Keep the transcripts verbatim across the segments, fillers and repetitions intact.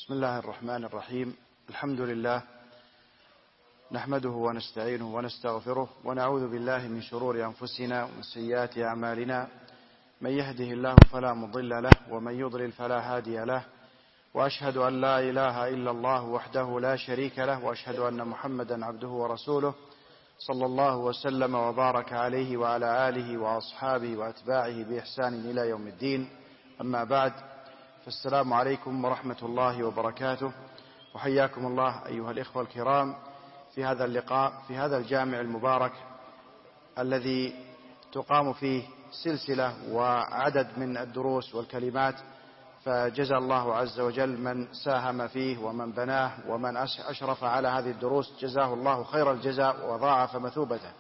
بسم الله الرحمن الرحيم. الحمد لله نحمده ونستعينه ونستغفره ونعوذ بالله من شرور أنفسنا ومن سيئات أعمالنا، من يهده الله فلا مضل له ومن يضلل فلا هادي له، وأشهد أن لا إله إلا الله وحده لا شريك له، وأشهد أن محمدا عبده ورسوله صلى الله وسلم وبارك عليه وعلى آله وأصحابه وأتباعه بإحسان إلى يوم الدين. أما بعد، فالسلام عليكم ورحمة الله وبركاته، وحياكم الله أيها الإخوة الكرام في هذا اللقاء في هذا الجامع المبارك الذي تقام فيه سلسلة وعدد من الدروس والكلمات، فجزى الله عز وجل من ساهم فيه ومن بناه ومن أشرف على هذه الدروس، جزاه الله خير الجزاء وضاعف مثوبته.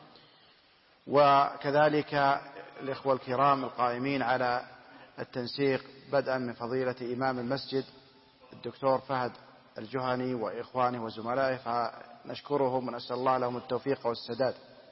وكذلك الإخوة الكرام القائمين على التنسيق بدءا من فضيلة إمام المسجد الدكتور فهد الجهني وإخوانه وزملائه، فنشكرهم ونسأل الله لهم التوفيق والسداد.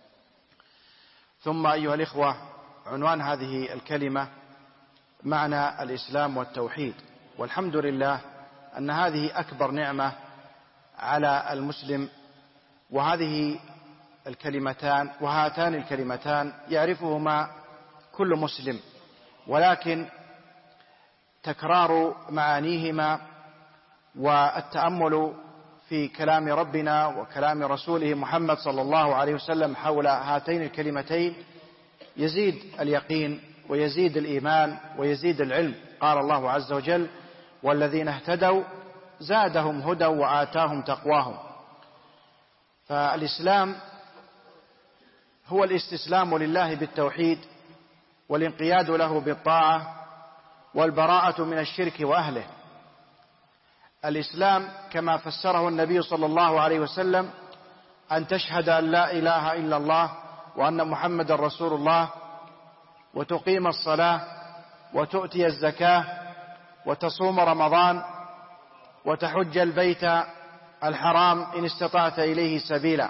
ثم أيها الإخوة، عنوان هذه الكلمة معنى الإسلام والتوحيد. والحمد لله أن هذه أكبر نعمة على المسلم، وهذه الكلمتان وهاتان الكلمتان يعرفهما كل مسلم، ولكن تكرار معانيهما والتأمل في كلام ربنا وكلام رسوله محمد صلى الله عليه وسلم حول هاتين الكلمتين يزيد اليقين ويزيد الإيمان ويزيد العلم. قال الله عز وجل: والذين اهتدوا زادهم هدى وآتاهم تقواهم. فالإسلام هو الاستسلام لله بالتوحيد والانقياد له بالطاعة والبراءة من الشرك وأهله. الإسلام كما فسره النبي صلى الله عليه وسلم أن تشهد أن لا إله إلا الله وأن محمد رسول الله، وتقيم الصلاة، وتؤتي الزكاة، وتصوم رمضان، وتحج البيت الحرام إن استطعت إليه سبيلا.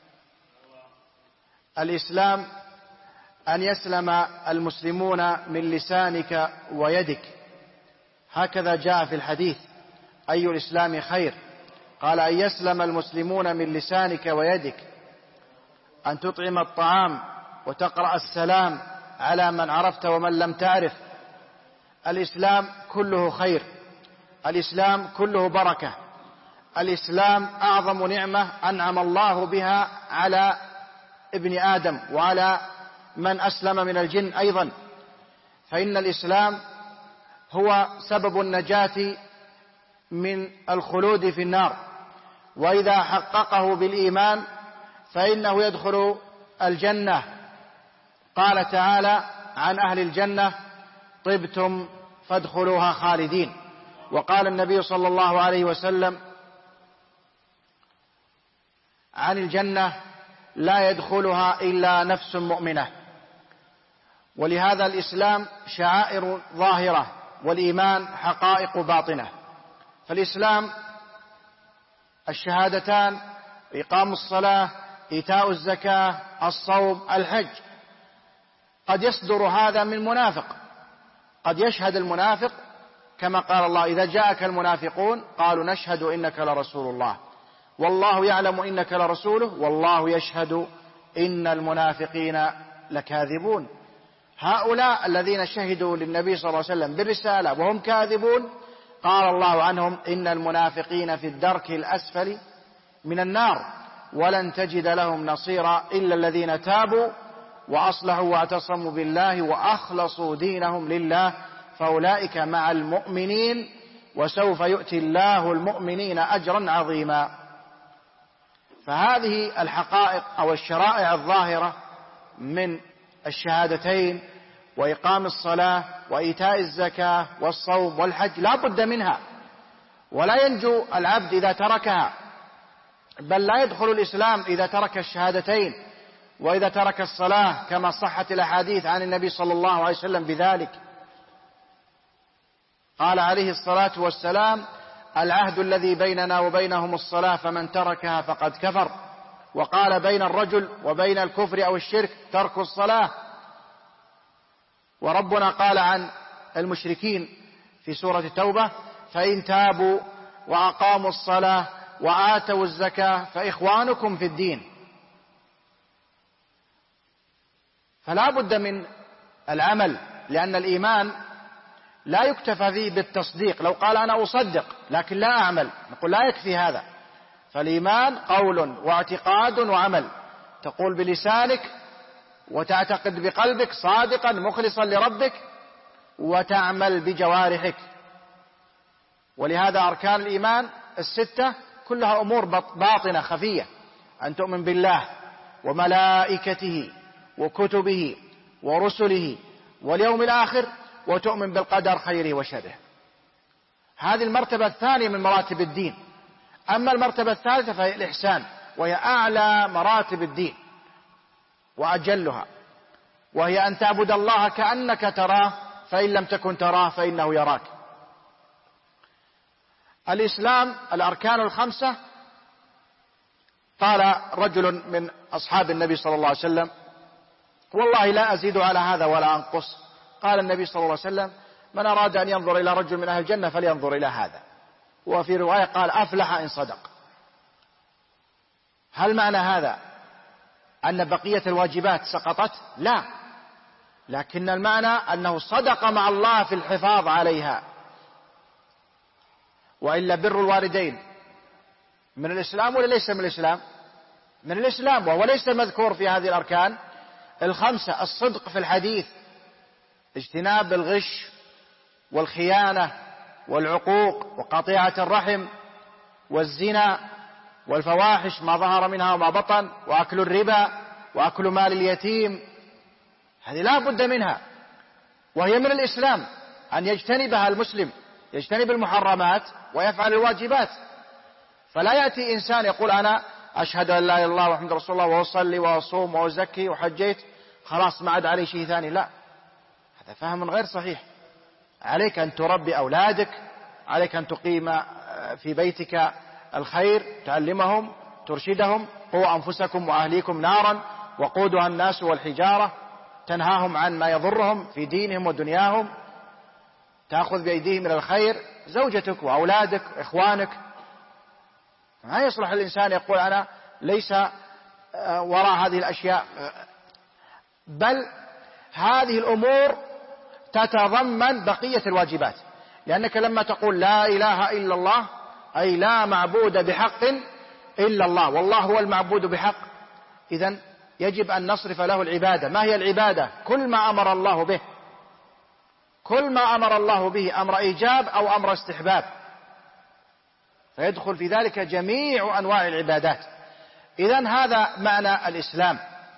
الإسلام أن يسلم المسلمون من لسانك ويدك، هكذا جاء في الحديث: أي الإسلام خير؟ قال: أن يسلم المسلمون من لسانك ويدك، أن تطعم الطعام وتقرأ السلام على من عرفت ومن لم تعرف. الإسلام كله خير، الإسلام كله بركة، الإسلام أعظم نعمة أنعم الله بها على ابن آدم وعلى من أسلم من الجن أيضا، فإن الإسلام هو سبب النجاة من الخلود في النار، وإذا حققه بالإيمان فإنه يدخل الجنة. قال تعالى عن أهل الجنة: طبتم فادخلوها خالدين. وقال النبي صلى الله عليه وسلم عن الجنة: لا يدخلها إلا نفس مؤمنة. ولهذا الإسلام شعائر ظاهرة، والإيمان حقائق باطنة. فالإسلام الشهادتان، إقام الصلاة، إيتاء الزكاة، الصوم، الحج. قد يصدر هذا من منافق، قد يشهد المنافق كما قال الله: إذا جاءك المنافقون قالوا نشهد إنك لرسول الله والله يعلم إنك لرسوله والله يشهد إن المنافقين لكاذبون. هؤلاء الذين شهدوا للنبي صلى الله عليه وسلم بالرسالة وهم كاذبون، قال الله عنهم: إن المنافقين في الدرك الأسفل من النار ولن تجد لهم نصيرا إلا الذين تابوا وأصلحوا واعتصموا بالله وأخلصوا دينهم لله فأولئك مع المؤمنين وسوف يؤتي الله المؤمنين أجرا عظيما. فهذه الحقائق أو الشرائع الظاهرة من الشهادتين وإقام الصلاة وإيتاء الزكاة والصوم والحج لا بد منها، ولا ينجو العبد إذا تركها، بل لا يدخل الإسلام إذا ترك الشهادتين وإذا ترك الصلاة، كما صحت الأحاديث عن النبي صلى الله عليه وسلم بذلك. قال عليه الصلاة والسلام: العهد الذي بيننا وبينهم الصلاة فمن تركها فقد كفر. وقال: بين الرجل وبين الكفر أو الشرك ترك الصلاة. وربنا قال عن المشركين في سورة التوبة: فإن تابوا وأقاموا الصلاة وآتوا الزكاة فإخوانكم في الدين. فلا بد من العمل، لأن الإيمان لا يكتفى فيه بالتصديق. لو قال أنا أصدق لكن لا أعمل، نقول لا يكفي هذا. فالإيمان قول واعتقاد وعمل، تقول بلسانك وتعتقد بقلبك صادقا مخلصا لربك، وتعمل بجوارحك. ولهذا أركان الإيمان الستة كلها أمور باطنة خفية: أن تؤمن بالله وملائكته وكتبه ورسله واليوم الآخر، وتؤمن بالقدر خيره وشره. هذه المرتبة الثانية من مراتب الدين. أما المرتبة الثالثة فهي الإحسان، وهي أعلى مراتب الدين وأجلها، وهي أن تعبد الله كأنك تراه، فإن لم تكن تراه فإنه يراك. الإسلام الأركان الخمسة. قال رجل من أصحاب النبي صلى الله عليه وسلم: والله لا أزيد على هذا ولا أنقص. قال النبي صلى الله عليه وسلم: من أراد أن ينظر إلى رجل من أهل الجنة فلينظر إلى هذا. وفي رواية قال: أفلح إن صدق. هل معنى هذا أن بقية الواجبات سقطت؟ لا، لكن المعنى أنه صدق مع الله في الحفاظ عليها. وإلا بر الوالدين من الإسلام ولا ليس من الإسلام؟ من الإسلام، وهو ليس مذكور في هذه الأركان الخمسة. الصدق في الحديث، اجتناب الغش والخيانة والعقوق وقطيعة الرحم والزنا والفواحش ما ظهر منها وما بطن، وأكل الربا وأكل مال اليتيم، هذه لا بد منها، وهي من الإسلام أن يجتنبها المسلم، يجتنب المحرمات ويفعل الواجبات. فلا يأتي إنسان يقول أنا أشهد أن لا إله إلا الله وحمد رسول الله وأصلي وأصوم وأزكي وحجيت، خلاص ما عاد علي شيء ثاني. لا، هذا فهم غير صحيح. عليك أن تربي أولادك، عليك أن تقيم في بيتك الخير، تعلمهم، ترشدهم. قوا أنفسكم وأهليكم نارا وقودها الناس والحجارة، تنهاهم عن ما يضرهم في دينهم ودنياهم، تأخذ بأيديهم إلى الخير. زوجتك وأولادك إخوانك. ما يصلح الإنسان يقول أنا ليس وراء هذه الأشياء، بل هذه الأمور تتضمن بقية الواجبات. لأنك لما تقول لا إله إلا الله أي لا معبود بحق إلا الله، والله هو المعبود بحق، إذن يجب أن نصرف له العبادة. ما هي العبادة؟ كل ما أمر الله به، كل ما أمر الله به، أمر إيجاب أو أمر استحباب، فيدخل في ذلك جميع أنواع العبادات. إذن هذا معنى الإسلام.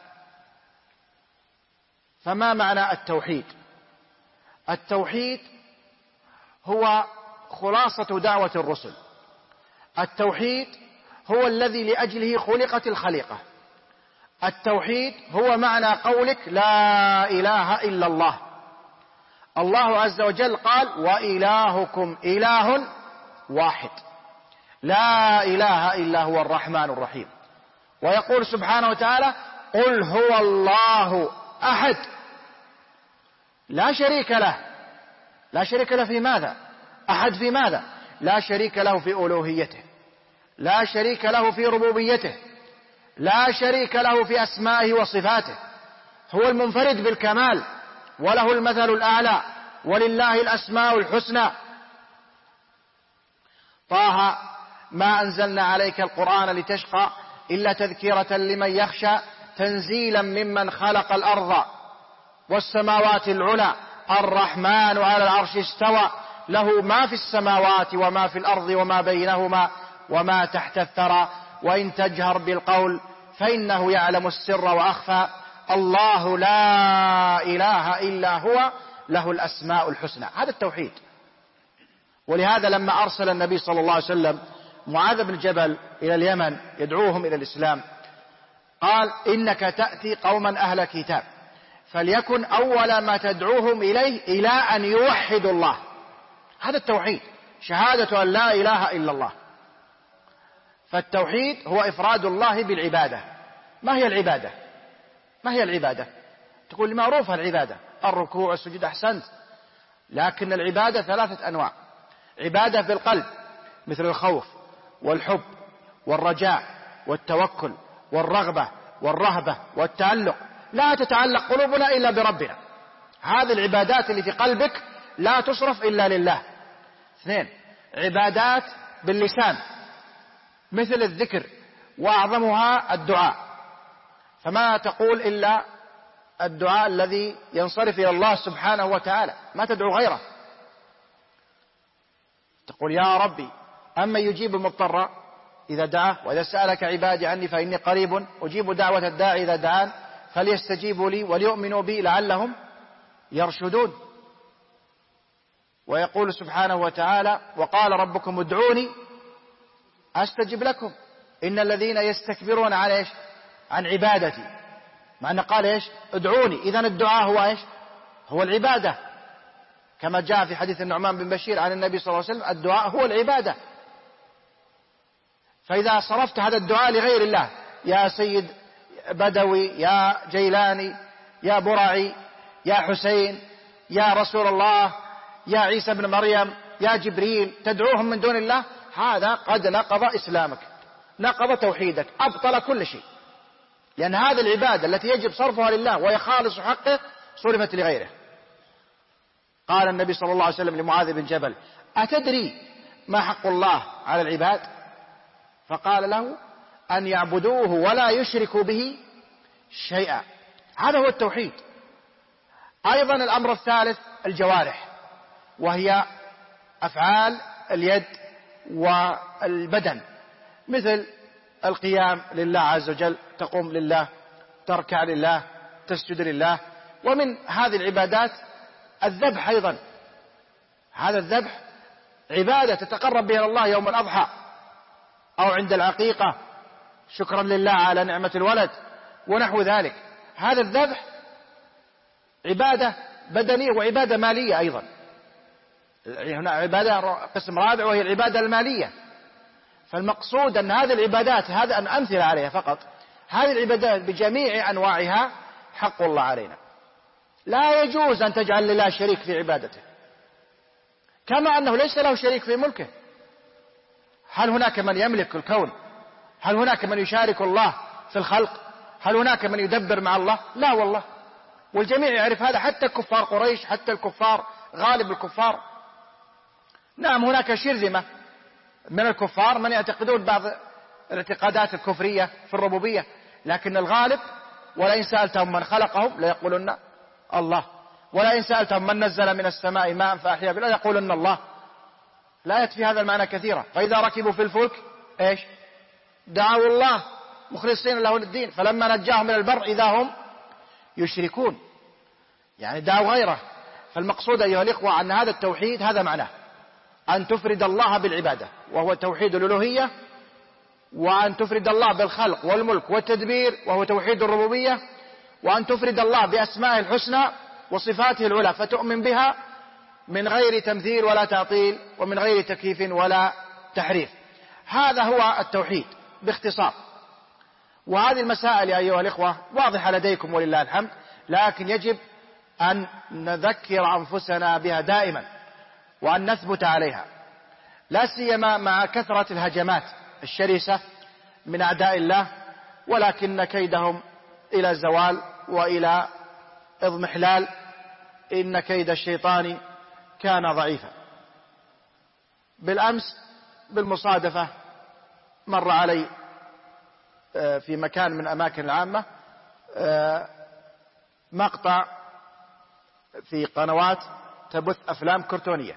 فما معنى التوحيد؟ التوحيد هو خلاصة دعوة الرسل. التوحيد هو الذي لأجله خلقت الخليقة. التوحيد هو معنى قولك لا إله إلا الله. الله عز وجل قال وإلهكم إله واحد، لا إله إلا هو الرحمن الرحيم. ويقول سبحانه وتعالى قل هو الله أحد لا شريك له. لا شريك له في ماذا؟ أحد في ماذا؟ لا شريك له في ألوهيته، لا شريك له في ربوبيته، لا شريك له في أسمائه وصفاته. هو المنفرد بالكمال، وله المثل الأعلى، ولله الأسماء الحسنى. طه ما أنزلنا عليك القرآن لتشقى إلا تذكرة لمن يخشى تنزيلا ممن خلق الأرض والسماوات العلى الرحمن على العرش استوى له ما في السماوات وما في الأرض وما بينهما وما تحت الثرى وإن تجهر بالقول فإنه يعلم السر وأخفى الله لا إله إلا هو له الأسماء الحسنى. هذا التوحيد. ولهذا لما أرسل النبي صلى الله عليه وسلم معاذ بن جبل إلى اليمن يدعوهم إلى الإسلام قال إنك تأتي قوما أهل كتاب فليكن أول ما تدعوهم إليه إلى أن يوحدوا الله. هذا التوحيد، شهادة أن لا إله إلا الله. فالتوحيد هو إفراد الله بالعبادة. ما هي العبادة؟ ما هي العبادة؟ تقول لي معروفة العبادة، الركوع والسجود، أحسنت، لكن العبادة ثلاثة أنواع. عبادة بالقلب مثل الخوف والحب والرجاء والتوكل والرغبة والرهبة والتعلق. لا تتعلق قلوبنا إلا بربنا. هذه العبادات اللي في قلبك لا تصرف إلا لله. اثنين، عبادات باللسان مثل الذكر، وأعظمها الدعاء، فما تقول إلا الدعاء الذي ينصرف إلى الله سبحانه وتعالى، ما تدعو غيره. تقول يا ربي أما يجيب المضطر إذا دعاه، وإذا سألك عبادي عني فإني قريب أجيب دعوة الداعي إذا دعان فليستجيبوا لي وليؤمنوا بي لعلهم يرشدون. ويقول سبحانه وتعالى وقال ربكم ادعوني أستجب لكم إن الذين يستكبرون عن إيش؟ عن عبادتي. معنى قال إيش؟ ادعوني. إذن الدعاء هو إيش؟ هو العبادة، كما جاء في حديث النعمان بن بشير عن النبي صلى الله عليه وسلم الدعاء هو العبادة. فإذا صرفت هذا الدعاء لغير الله، يا سيد بدوي، يا جيلاني، يا برعي، يا حسين، يا رسول الله، يا عيسى بن مريم، يا جبريل، تدعوهم من دون الله، هذا قد نقض إسلامك، نقض توحيدك، أبطل كل شيء. لأن هذه العبادة التي يجب صرفها لله وهي خالص حقه صرفت لغيره. قال النبي صلى الله عليه وسلم لمعاذ بن جبل أتدري ما حق الله على العباد؟ فقال له أن يعبدوه ولا يشركوا به شيئا. هذا هو التوحيد. أيضا الأمر الثالث الجوارح، وهي أفعال اليد والبدن، مثل القيام لله عز وجل، تقوم لله، تركع لله، تسجد لله. ومن هذه العبادات الذبح أيضا. هذا الذبح عبادة تتقرب بها الله يوم الأضحى أو عند العقيقة شكرا لله على نعمة الولد ونحو ذلك. هذا الذبح عبادة بدنية وعبادة مالية أيضا. هنا عبادة قسم رابع وهي العبادة المالية. فالمقصود أن هذه العبادات، هذا أن أمثل عليها فقط، هذه العبادات بجميع أنواعها حق الله علينا. لا يجوز أن تجعل لله شريك في عبادته، كما أنه ليس له شريك في ملكه. هل هناك من يملك الكون؟ هل هناك من يشارك الله في الخلق؟ هل هناك من يدبر مع الله؟ لا والله. والجميع يعرف هذا، حتى كفار قريش، حتى الكفار، غالب الكفار. نعم هناك شرذمة من الكفار من يعتقدون بعض الاعتقادات الكفرية في الربوبية، لكن الغالب ولئن سألتهم من خلقهم ليقولن الله، ولئن سألتهم من نزل من السماء ماء فأحيا به يقولن الله. لا يكفي هذا المعنى كثيرا. فإذا ركبوا في الفلك إيش؟ دعوا الله مخلصين له الدين فلما نجاهم من البر إذا هم يشركون، يعني دعوا غيره. فالمقصود أيها الإخوة أن هذا التوحيد هذا معناه أن تفرد الله بالعبادة وهو توحيد الألوهية، وأن تفرد الله بالخلق والملك والتدبير وهو توحيد الربوبية، وأن تفرد الله بأسمائه الحسنى وصفاته العلى فتؤمن بها من غير تمثيل ولا تعطيل ومن غير تكييف ولا تحريف. هذا هو التوحيد باختصار. وهذه المسائل يا أيها الإخوة واضحة لديكم ولله الحمد، لكن يجب أن نذكر أنفسنا بها دائما وأن نثبت عليها، لا سيما مع كثرة الهجمات الشرسة من أعداء الله، ولكن كيدهم إلى زوال وإلى اضمحلال. إن كيد الشيطان كان ضعيفا. بالأمس بالمصادفة مر علي في مكان من أماكن العامة مقطع في قنوات تبث أفلام كرتونية،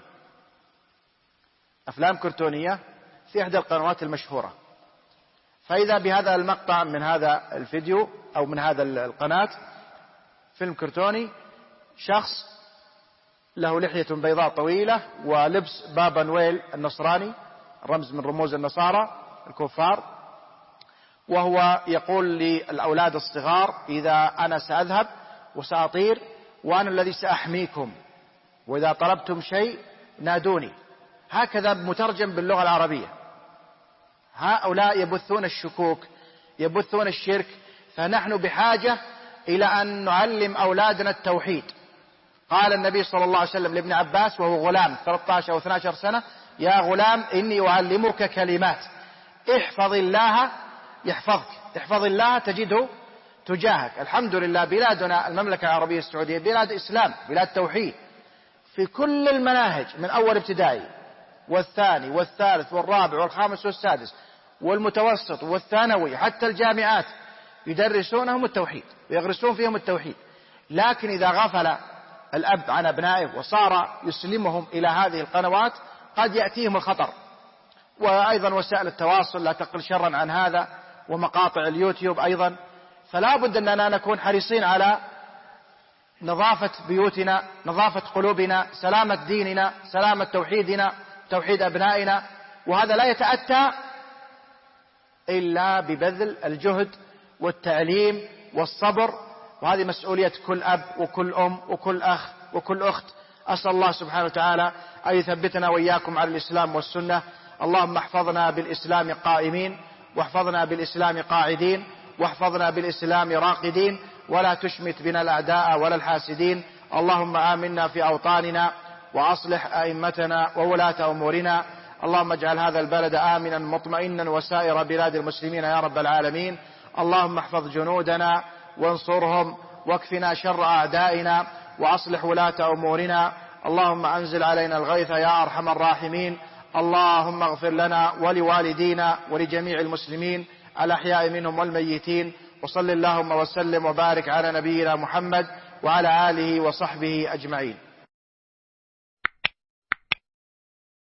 أفلام كرتونية في إحدى القنوات المشهورة. فإذا بهذا المقطع من هذا الفيديو أو من هذا القناة فيلم كرتوني، شخص له لحية بيضاء طويلة ولبس بابا نويل النصراني، رمز من رموز النصارى الكفار، وهو يقول للأولاد الصغار إذا أنا سأذهب وسأطير وأنا الذي سأحميكم، وإذا طلبتم شيء نادوني. هكذا مترجم باللغة العربية. هؤلاء يبثون الشكوك، يبثون الشرك. فنحن بحاجة إلى أن نعلم أولادنا التوحيد. قال النبي صلى الله عليه وسلم لابن عباس وهو غلام ثلاثة عشر أو اثنتي عشرة سنة: يا غلام إني أعلمك كلمات احفظ الله يحفظك، احفظ الله تجده تجاهك. الحمد لله بلادنا المملكة العربية السعودية بلاد إسلام، بلاد توحيد، في كل المناهج من أول ابتدائي والثاني والثالث والرابع والخامس والسادس والمتوسط والثانوي حتى الجامعات يدرسونهم التوحيد ويغرسون فيهم التوحيد. لكن إذا غفل الأب عن أبنائه وصار يسلمهم إلى هذه القنوات قد يأتيهم الخطر. وأيضا وسائل التواصل لا تقل شرا عن هذا، ومقاطع اليوتيوب أيضا. فلا بد أننا نكون حريصين على نظافة بيوتنا، نظافة قلوبنا، سلامة ديننا، سلامة توحيدنا، توحيد أبنائنا. وهذا لا يتأتى إلا ببذل الجهد والتعليم والصبر، وهذه مسؤولية كل أب وكل أم وكل أخ وكل أخت. أسأل الله سبحانه وتعالى أن يثبتنا وإياكم على الإسلام والسنة. اللهم احفظنا بالإسلام قائمين، واحفظنا بالإسلام قاعدين، واحفظنا بالإسلام راقدين، ولا تشمت بنا الأعداء ولا الحاسدين. اللهم آمنا في أوطاننا، وأصلح أئمتنا وولاة أمورنا. اللهم اجعل هذا البلد آمنا مطمئنا وسائر بلاد المسلمين يا رب العالمين. اللهم احفظ جنودنا وانصرهم، واكفنا شر أعدائنا، وأصلح ولاة أمورنا. اللهم أنزل علينا الغيث يا أرحم الراحمين. اللهم اغفر لنا ولوالدينا ولجميع المسلمين الأحياء منهم والميتين. وصل اللهم وسلم وبارك على نبينا محمد وعلى آله وصحبه أجمعين.